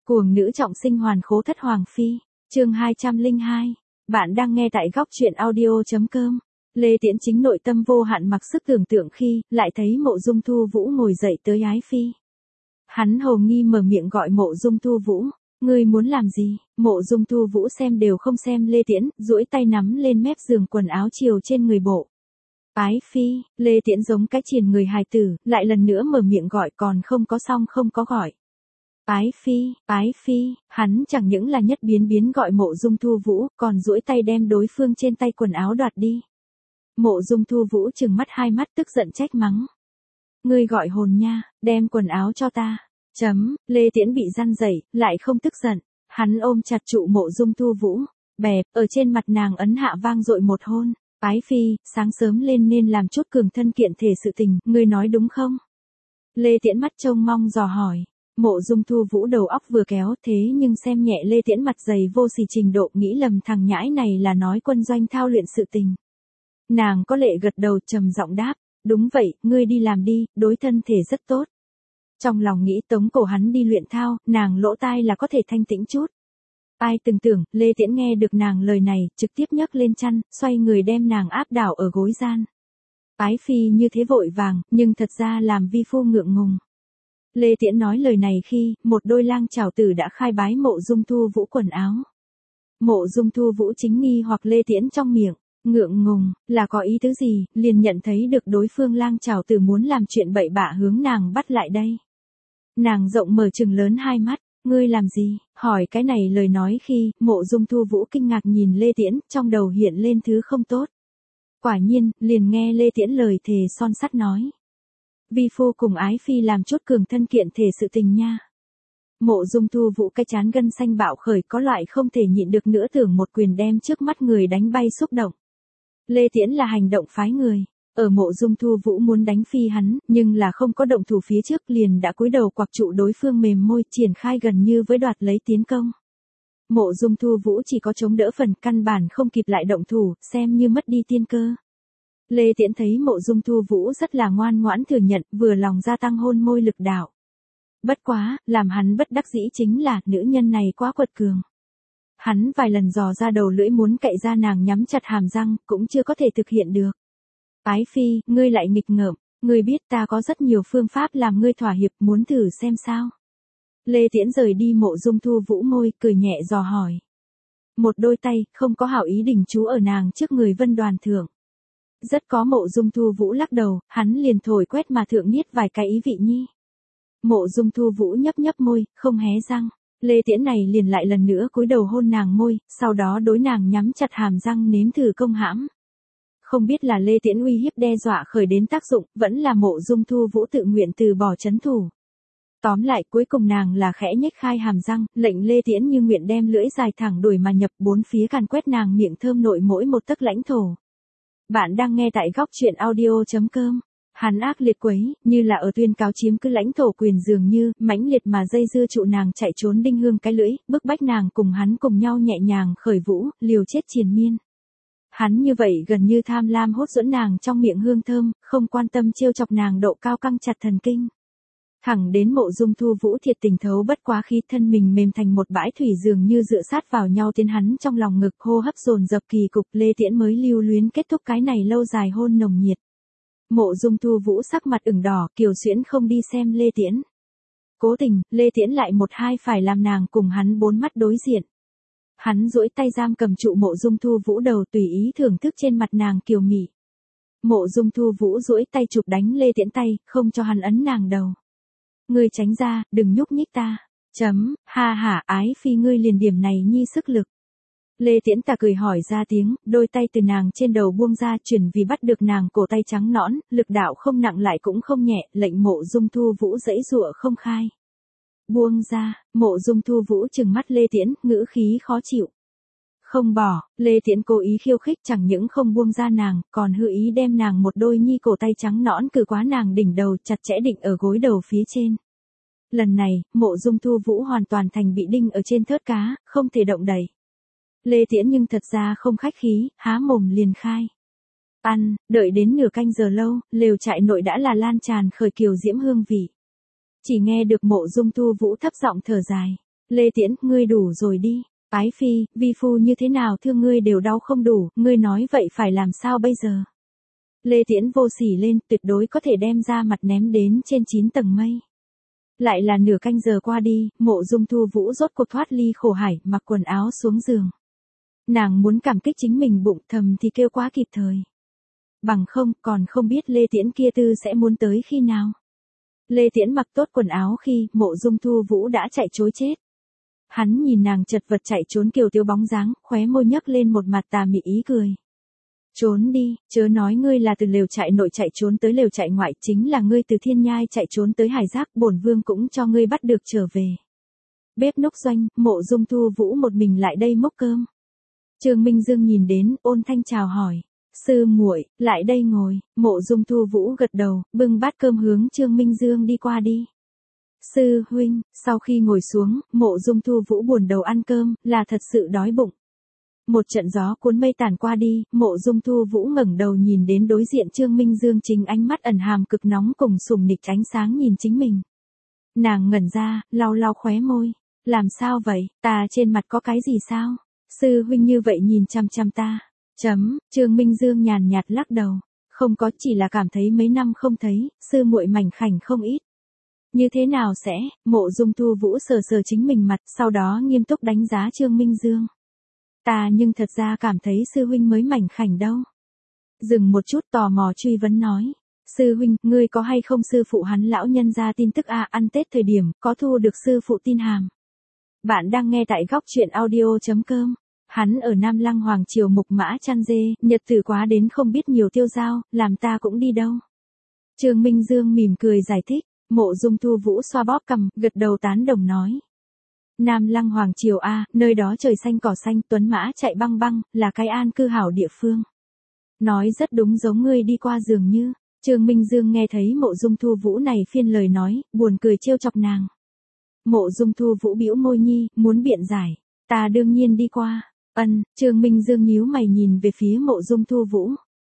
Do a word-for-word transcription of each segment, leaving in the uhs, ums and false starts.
Cuồng nữ trọng sinh hoàn khố thất hoàng phi, chương hai trăm lẻ hai. Bạn đang nghe tại góc truyện audio.com. Lê Tiễn chính nội tâm vô hạn mặc sức tưởng tượng khi lại thấy Mộ Dung Thu Vũ ngồi dậy tới ái phi. Hắn hồ nghi mở miệng gọi Mộ Dung Thu Vũ, ngươi muốn làm gì? Mộ Dung Thu Vũ xem đều không xem Lê Tiễn, duỗi tay nắm lên mép giường quần áo chiều trên người bộ. Ái phi, Lê Tiễn giống cái triền người hài tử, lại lần nữa mở miệng gọi còn không có xong không có gọi. Ái phi, ái phi, hắn chẳng những là nhất biến biến gọi Mộ Dung Thu Vũ, còn duỗi tay đem đối phương trên tay quần áo đoạt đi. Mộ Dung Thu Vũ trừng mắt hai mắt tức giận trách mắng. Ngươi gọi hồn nha, đem quần áo cho ta. Chấm, Lê Tiễn bị răn dậy, lại không tức giận. Hắn ôm chặt trụ Mộ Dung Thu Vũ, bẹp, ở trên mặt nàng ấn hạ vang dội một hôn. Ái phi, sáng sớm lên nên làm chút cường thân kiện thể sự tình, ngươi nói đúng không? Lê Tiễn mắt trông mong dò hỏi. Mộ Dung Thu Vũ đầu óc vừa kéo thế nhưng xem nhẹ Lê Tiễn mặt dày vô sỉ trình độ, nghĩ lầm thằng nhãi này là nói quân doanh thao luyện sự tình. Nàng có lệ gật đầu trầm giọng đáp, đúng vậy, ngươi đi làm đi, đối thân thể rất tốt. Trong lòng nghĩ tống cổ hắn đi luyện thao, nàng lỗ tai là có thể thanh tĩnh chút. Ai từng tưởng, Lê Tiễn nghe được nàng lời này, trực tiếp nhấc lên chăn, xoay người đem nàng áp đảo ở gối gian. Ái phi như thế vội vàng, nhưng thật ra làm vi phu ngượng ngùng. Lê Tiễn nói lời này khi, một đôi lang chảo tử đã khai bái Mộ Dung Thu Vũ quần áo. Mộ Dung Thu Vũ chính nghi hoặc Lê Tiễn trong miệng, ngượng ngùng, là có ý tứ gì, liền nhận thấy được đối phương lang chảo tử muốn làm chuyện bậy bạ hướng nàng bắt lại đây. Nàng rộng mở trừng lớn hai mắt, ngươi làm gì, hỏi cái này lời nói khi, Mộ Dung Thu Vũ kinh ngạc nhìn Lê Tiễn, trong đầu hiện lên thứ không tốt. Quả nhiên, liền nghe Lê Tiễn lời thề son sắt nói. Vi phu cùng ái phi làm chút cường thân kiện thể sự tình nha. Mộ Dung Thu Vũ cái chán gân xanh bạo khởi, có loại không thể nhịn được nữa tưởng một quyền đem trước mắt người đánh bay xúc động. Lê Tiễn là hành động phái người, ở Mộ Dung Thu Vũ muốn đánh phi hắn, nhưng là không có động thủ phía trước liền đã cúi đầu quặc trụ đối phương mềm môi, triển khai gần như với đoạt lấy tiến công. Mộ Dung Thu Vũ chỉ có chống đỡ phần, căn bản không kịp lại động thủ, xem như mất đi tiên cơ. Lê Tiễn thấy Mộ Dung Thu Vũ rất là ngoan ngoãn thừa nhận, vừa lòng gia tăng hôn môi lực đạo. Bất quá, làm hắn bất đắc dĩ chính là, nữ nhân này quá quật cường. Hắn vài lần dò ra đầu lưỡi muốn cậy ra nàng nhắm chặt hàm răng, cũng chưa có thể thực hiện được. Ái phi, ngươi lại nghịch ngợm, ngươi biết ta có rất nhiều phương pháp làm ngươi thỏa hiệp, muốn thử xem sao. Lê Tiễn rời đi Mộ Dung Thu Vũ môi, cười nhẹ dò hỏi. Một đôi tay, không có hảo ý đình chú ở nàng trước người vân đoàn thượng. Rất có Mộ Dung Thu Vũ lắc đầu, hắn liền thổi quét mà thượng niết vài cái ý vị nhi. Mộ Dung Thu Vũ nhấp nhấp môi, không hé răng. Lê Tiễn này liền lại lần nữa cúi đầu hôn nàng môi, sau đó đối nàng nhắm chặt hàm răng nếm thử công hãm. Không biết là Lê Tiễn uy hiếp đe dọa khởi đến tác dụng, vẫn là Mộ Dung Thu Vũ tự nguyện từ bỏ trấn thủ. Tóm lại cuối cùng nàng là khẽ nhếch khai hàm răng, lệnh Lê Tiễn như nguyện đem lưỡi dài thẳng đuổi mà nhập bốn phía càn quét nàng miệng thơm nội mỗi một tấc lãnh thổ. Bạn đang nghe tại góc truyện audio.com. Hắn ác liệt quấy, như là ở tuyên cáo chiếm cứ lãnh thổ quyền dường như, mãnh liệt mà dây dưa trụ nàng chạy trốn đinh hương cái lưỡi, bức bách nàng cùng hắn cùng nhau nhẹ nhàng khởi vũ, liều chết triền miên. Hắn như vậy gần như tham lam hốt dẫn nàng trong miệng hương thơm, không quan tâm trêu chọc nàng độ cao căng chặt thần kinh. Thẳng đến Mộ Dung Thu Vũ thiệt tình thấu bất quá khi thân mình mềm thành một bãi thủy dường như dựa sát vào nhau tiến hắn trong lòng ngực, hô hấp dồn dập kỳ cục, Lê Tiễn mới lưu luyến kết thúc cái này lâu dài hôn nồng nhiệt. Mộ Dung Thu Vũ sắc mặt ửng đỏ, kiều xuyễn không đi xem Lê Tiễn. Cố tình, Lê Tiễn lại một hai phải làm nàng cùng hắn bốn mắt đối diện. Hắn duỗi tay giam cầm trụ Mộ Dung Thu Vũ đầu, tùy ý thưởng thức trên mặt nàng kiều mị. Mộ Dung Thu Vũ duỗi tay chụp đánh Lê Tiễn tay, không cho hắn ấn nàng đầu. Ngươi tránh ra, đừng nhúc nhích ta. Chấm, ha hả, ái phi ngươi liền điểm này nhi sức lực. Lê Tiễn ta cười hỏi ra tiếng, đôi tay từ nàng trên đầu buông ra, chuyển vì bắt được nàng cổ tay trắng nõn, lực đạo không nặng lại cũng không nhẹ, lệnh Mộ Dung Thu Vũ giãy giụa không khai. Buông ra, Mộ Dung Thu Vũ trừng mắt Lê Tiễn, ngữ khí khó chịu. Không bỏ, Lê Tiễn cố ý khiêu khích, chẳng những không buông ra nàng, còn hư ý đem nàng một đôi nhi cổ tay trắng nõn cử quá nàng đỉnh đầu, chặt chẽ định ở gối đầu phía trên. Lần này, Mộ Dung Thu Vũ hoàn toàn thành bị đinh ở trên thớt cá, không thể động đậy. Lê Tiễn nhưng thật ra không khách khí, há mồm liền khai. Ăn, đợi đến nửa canh giờ lâu, lều trại nội đã là lan tràn khởi kiều diễm hương vị. Chỉ nghe được Mộ Dung Thu Vũ thấp giọng thở dài. Lê Tiễn, ngươi đủ rồi đi. Ái phi, vi phu như thế nào thương ngươi đều đau không đủ, ngươi nói vậy phải làm sao bây giờ? Lê Tiễn vô sỉ lên, tuyệt đối có thể đem ra mặt ném đến trên chín tầng mây. Lại là nửa canh giờ qua đi, Mộ Dung Thu Vũ rốt cuộc thoát ly khổ hải, mặc quần áo xuống giường. Nàng muốn cảm kích chính mình bụng thầm thì kêu quá kịp thời. Bằng không, còn không biết Lê Tiễn kia tư sẽ muốn tới khi nào. Lê Tiễn mặc tốt quần áo khi Mộ Dung Thu Vũ đã chạy trối chết. Hắn nhìn nàng chật vật chạy trốn kiều tiêu bóng dáng, khóe môi nhấc lên một mặt tà mị ý cười. Trốn đi, chớ nói ngươi là từ lều trại nội chạy trốn tới lều trại ngoại, chính là ngươi từ thiên nhai chạy trốn tới hải giác, bổn vương cũng cho ngươi bắt được trở về. Bếp núc doanh, Mộ Dung Thu Vũ một mình lại đây múc cơm. Trương Minh Dương nhìn đến, ôn thanh chào hỏi. Sư muội, lại đây ngồi. Mộ Dung Thu Vũ gật đầu, bưng bát cơm hướng Trương Minh Dương đi qua đi. Sư huynh, sau khi ngồi xuống, Mộ Dung Thu Vũ buồn đầu ăn cơm, là thật sự đói bụng. Một trận gió cuốn mây tàn qua đi, Mộ Dung Thu Vũ ngẩng đầu nhìn đến đối diện Trương Minh Dương chính ánh mắt ẩn hàm cực nóng cùng sùng nịch ánh sáng nhìn chính mình. Nàng ngẩn ra, lau lau khóe môi. Làm sao vậy, ta trên mặt có cái gì sao? Sư huynh như vậy nhìn chăm chăm ta. Chấm, Trương Minh Dương nhàn nhạt lắc đầu. Không có, chỉ là cảm thấy mấy năm không thấy, sư muội mảnh khảnh không ít. Như thế nào sẽ? Mộ Dung Thu Vũ sờ sờ chính mình mặt, sau đó nghiêm túc đánh giá Trương Minh Dương. Ta nhưng thật ra cảm thấy sư huynh mới mảnh khảnh đâu. Dừng một chút tò mò truy vấn nói. Sư huynh, ngươi có hay không sư phụ hắn lão nhân ra tin tức a à, ăn Tết thời điểm, có thu được sư phụ tin hàm. Bạn đang nghe tại góc truyện audio.com. Hắn ở Nam Lăng Hoàng Triều mục mã chăn dê, nhật tử quá đến không biết nhiều tiêu dao, làm ta cũng đi đâu. Trương Minh Dương mỉm cười giải thích, Mộ Dung Thu Vũ xoa bóp cằm, gật đầu tán đồng nói. Nam Lăng Hoàng Triều A, nơi đó trời xanh cỏ xanh, tuấn mã chạy băng băng, là cái an cư hảo địa phương. Nói rất đúng giống ngươi đi qua dường như. Trương Minh Dương nghe thấy Mộ Dung Thu Vũ này phiên lời nói, buồn cười trêu chọc nàng. Mộ Dung Thu Vũ bĩu môi nhi, muốn biện giải. Ta đương nhiên đi qua. Ân, Trương Minh Dương nhíu mày nhìn về phía Mộ Dung Thu Vũ.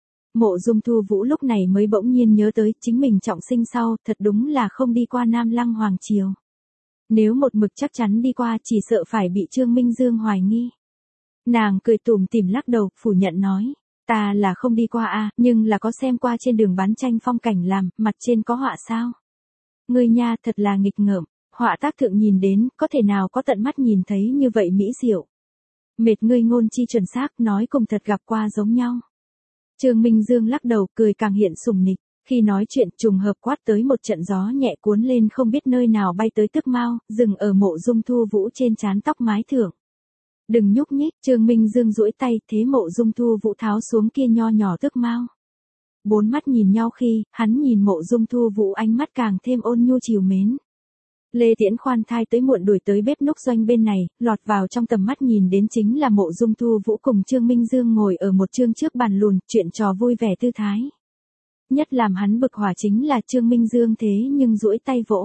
Mộ Dung Thu Vũ lúc này mới bỗng nhiên nhớ tới chính mình trọng sinh sau, thật đúng là không đi qua Nam Lăng Hoàng Triều. Nếu một mực chắc chắn đi qua chỉ sợ phải bị Trương Minh Dương hoài nghi. Nàng cười tủm tỉm lắc đầu, phủ nhận nói. Ta là không đi qua a, nhưng là có xem qua trên đường bán tranh phong cảnh làm, mặt trên có họa sao. Ngươi nha thật là nghịch ngợm, họa tác thượng nhìn đến, có thể nào có tận mắt nhìn thấy như vậy mỹ diệu. Mệt ngươi ngôn chi chuẩn xác, nói cùng thật gặp qua giống nhau. Trương Minh Dương lắc đầu, cười càng hiện sùng nịch. Khi nói chuyện trùng hợp quát tới một trận gió nhẹ cuốn lên không biết nơi nào bay tới tức mau, dừng ở Mộ Dung Thu Vũ trên trán tóc mái thượng. Đừng nhúc nhích, Trương Minh Dương duỗi tay, thế Mộ Dung Thu Vũ tháo xuống kia nho nhỏ tức mau. Bốn mắt nhìn nhau khi, hắn nhìn Mộ Dung Thu Vũ ánh mắt càng thêm ôn nhu trìu mến. Lê Tiễn khoan thai tới muộn đuổi tới bếp núc doanh bên này, lọt vào trong tầm mắt nhìn đến chính là Mộ Dung Thu Vũ cùng Trương Minh Dương ngồi ở một chương trước bàn lùn, chuyện trò vui vẻ tư thái. Nhất làm hắn bực hỏa chính là Trương Minh Dương thế nhưng duỗi tay vỗ.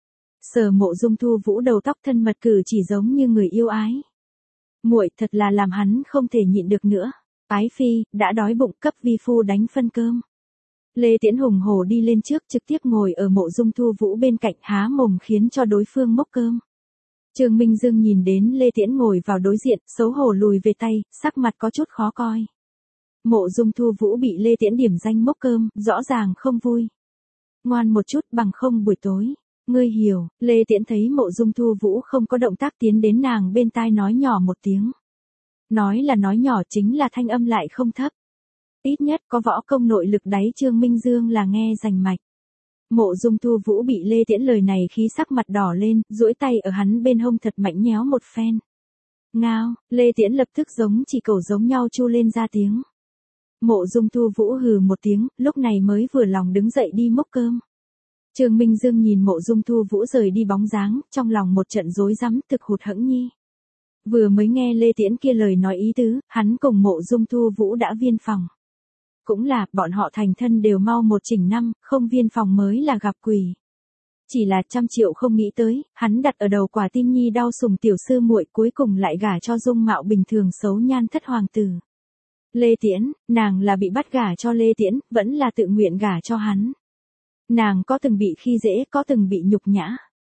Sờ Mộ Dung Thu Vũ đầu tóc thân mật cử chỉ giống như người yêu ái. Muội thật là làm hắn không thể nhịn được nữa. Ái phi, đã đói bụng cấp vi phu đánh phân cơm. Lê Tiễn hùng hổ đi lên trước trực tiếp ngồi ở Mộ Dung Thu Vũ bên cạnh há mồm khiến cho đối phương mốc cơm. Trương Minh Dương nhìn đến Lê Tiễn ngồi vào đối diện, xấu hổ lùi về tay, sắc mặt có chút khó coi. Mộ Dung Thu Vũ bị Lê Tiễn điểm danh mốc cơm, rõ ràng không vui. Ngoan một chút bằng không buổi tối. Ngươi hiểu, Lê Tiễn thấy Mộ Dung Thu Vũ không có động tác tiến đến nàng bên tai nói nhỏ một tiếng. Nói là nói nhỏ chính là thanh âm lại không thấp. Ít nhất có võ công nội lực đáy Trương Minh Dương là nghe rành mạch. Mộ Dung Thu Vũ bị Lê Tiễn lời này khí sắc mặt đỏ lên, duỗi tay ở hắn bên hông thật mạnh nhéo một phen. Ngao, Lê Tiễn lập tức giống chỉ cẩu giống nhau chu lên ra tiếng. Mộ Dung Thu Vũ hừ một tiếng, lúc này mới vừa lòng đứng dậy đi múc cơm. Trương Minh Dương nhìn Mộ Dung Thu Vũ rời đi bóng dáng, trong lòng một trận rối rắm, thực hụt hẫng nhi. Vừa mới nghe Lê Tiễn kia lời nói ý tứ, hắn cùng Mộ Dung Thu Vũ đã viên phòng. Cũng là, bọn họ thành thân đều mau một chỉnh năm, không viên phòng mới là gặp quỷ. Chỉ là trăm triệu không nghĩ tới, hắn đặt ở đầu quả tim nhi đau sủng tiểu sư muội cuối cùng lại gả cho dung mạo bình thường xấu nhan thất hoàng tử. Lê Tiễn, nàng là bị bắt gả cho Lê Tiễn, vẫn là tự nguyện gả cho hắn. Nàng có từng bị khi dễ, có từng bị nhục nhã.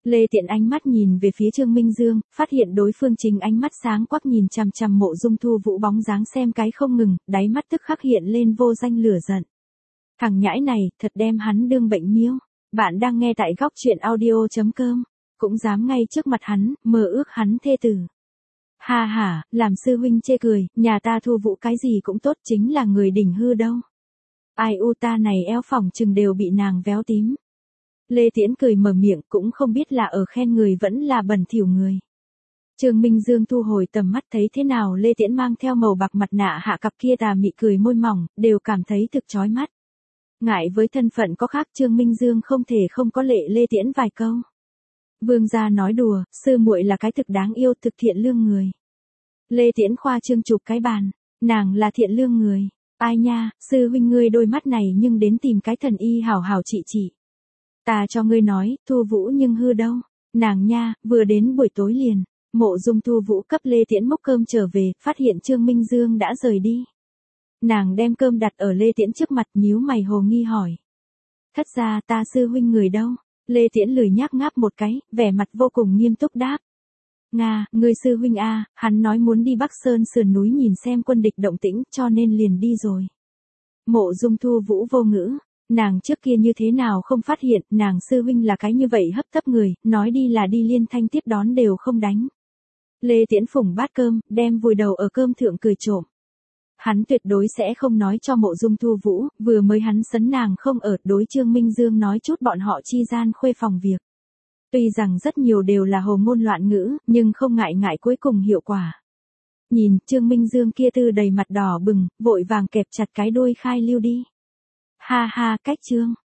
Lê Tiễn ánh mắt nhìn về phía Trương Minh Dương, phát hiện đối phương chính ánh mắt sáng quắc nhìn chằm chằm Mộ Dung Thu Vũ bóng dáng xem cái không ngừng, đáy mắt tức khắc hiện lên vô danh lửa giận. Thằng nhãi này, thật đem hắn đương bệnh miêu. Bạn đang nghe tại góc truyện audio.com, cũng dám ngay trước mặt hắn, mơ ước hắn thê tử. Ha ha, làm sư huynh chê cười, nhà ta Thu Vũ cái gì cũng tốt chính là người đỉnh hư đâu. Ai u ta này eo phỏng chừng đều bị nàng véo tím. Lê Tiễn cười mở miệng cũng không biết là ở khen người vẫn là bẩn thỉu người. Trương Minh Dương thu hồi tầm mắt thấy thế nào Lê Tiễn mang theo màu bạc mặt nạ hạ cặp kia tà mị cười môi mỏng, đều cảm thấy thực chói mắt. Ngại với thân phận có khác Trương Minh Dương không thể không có lệ Lê Tiễn vài câu. Vương gia nói đùa, sư muội là cái thực đáng yêu thực thiện lương người. Lê Tiễn khoa trương chụp cái bàn, nàng là thiện lương người. Ai nha, sư huynh ngươi đôi mắt này nhưng đến tìm cái thần y hảo hảo trị trị. Ta cho ngươi nói, Thu Vũ nhưng hư đâu. Nàng nha, vừa đến buổi tối liền. Mộ Dung Thu Vũ cấp Lê Tiễn múc cơm trở về, phát hiện Trương Minh Dương đã rời đi. Nàng đem cơm đặt ở Lê Tiễn trước mặt nhíu mày hồ nghi hỏi. Thất ra ta sư huynh người đâu? Lê Tiễn lười nhác ngáp một cái, vẻ mặt vô cùng nghiêm túc đáp. Nga, người sư huynh a, hắn nói muốn đi Bắc Sơn sườn núi nhìn xem quân địch động tĩnh cho nên liền đi rồi. Mộ Dung Thu Vũ vô ngữ. Nàng trước kia như thế nào không phát hiện, nàng sư huynh là cái như vậy hấp tấp người, nói đi là đi liên thanh tiếp đón đều không đánh. Lê Tiễn phủng bát cơm, đem vùi đầu ở cơm thượng cười trộm. Hắn tuyệt đối sẽ không nói cho Mộ Dung Thu Vũ, vừa mới hắn sấn nàng không ở, đối Trương Minh Dương nói chút bọn họ chi gian khuê phòng việc. Tuy rằng rất nhiều đều là hồ ngôn loạn ngữ, nhưng không ngại ngại cuối cùng hiệu quả. Nhìn, Trương Minh Dương kia tư đầy mặt đỏ bừng, vội vàng kẹp chặt cái đuôi khai lưu đi. Ha ha, cách Trương.